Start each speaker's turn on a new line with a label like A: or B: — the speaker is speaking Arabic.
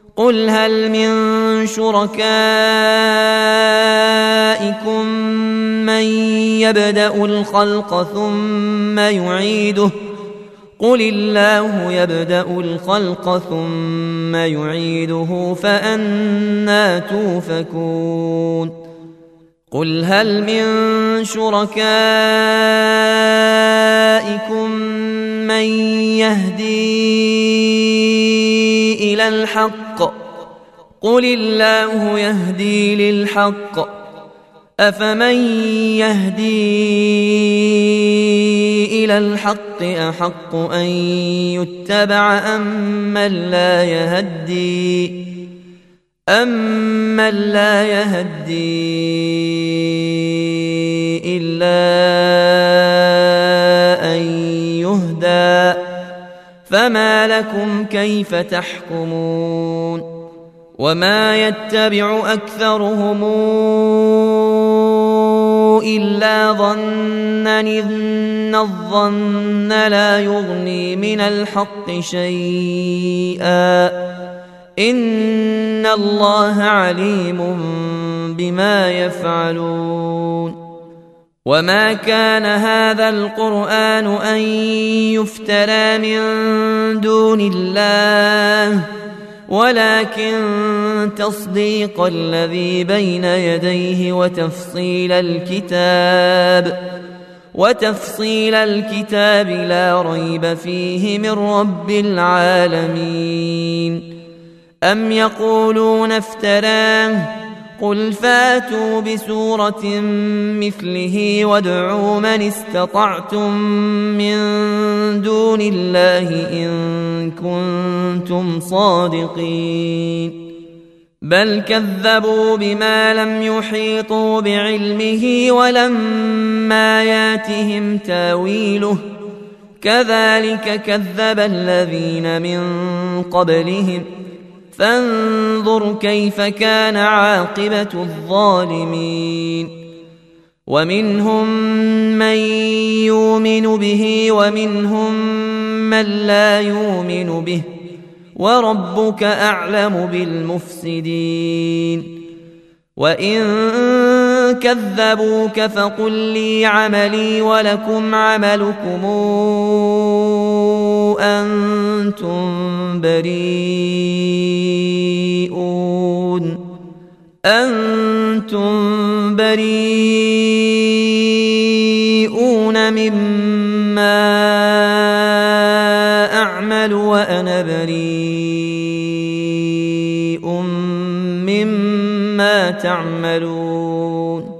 A: قل هل من شركائكم من يبدأ الخلق ثم يعيده قل الله يبدأ الخلق ثم يعيده فأنى توفكون قل هل من شركائكم من يهدي إلى الحق قل الله يهدي للحق أفمن يهدي إلى الحق أحق أن يتبع أمن لا يهدي إلا أن يهدى فما لكم كيف تحكمون وما يتبع أكثرهم إلا ظنا إن الظن لا يغني من الحق شيئا إن الله عليم بما يفعلون وما كان هذا القرآن أن يفترى من دون الله ولكن تصديق الذي بين يديه وتفصيل الكتاب لا ريب فيه من رب العالمين أم يقولون افتراه قل فاتوا بسورة مثله وادعوا من استطعتم من دون الله إن كنتم صادقين بل كذبوا بما لم يحيطوا بعلمه ولما ياتهم تاويله كذلك كذب الذين من قبلهم فانظر كيف كان عاقبة الظالمين ومنهم من يؤمن به ومنهم من لا يؤمن به وربك أعلم بالمفسدين وإن كذبوك فقل لي عملي ولكم عملكم أنتم بريئون مما أعمل وأنا بريء مما تعملون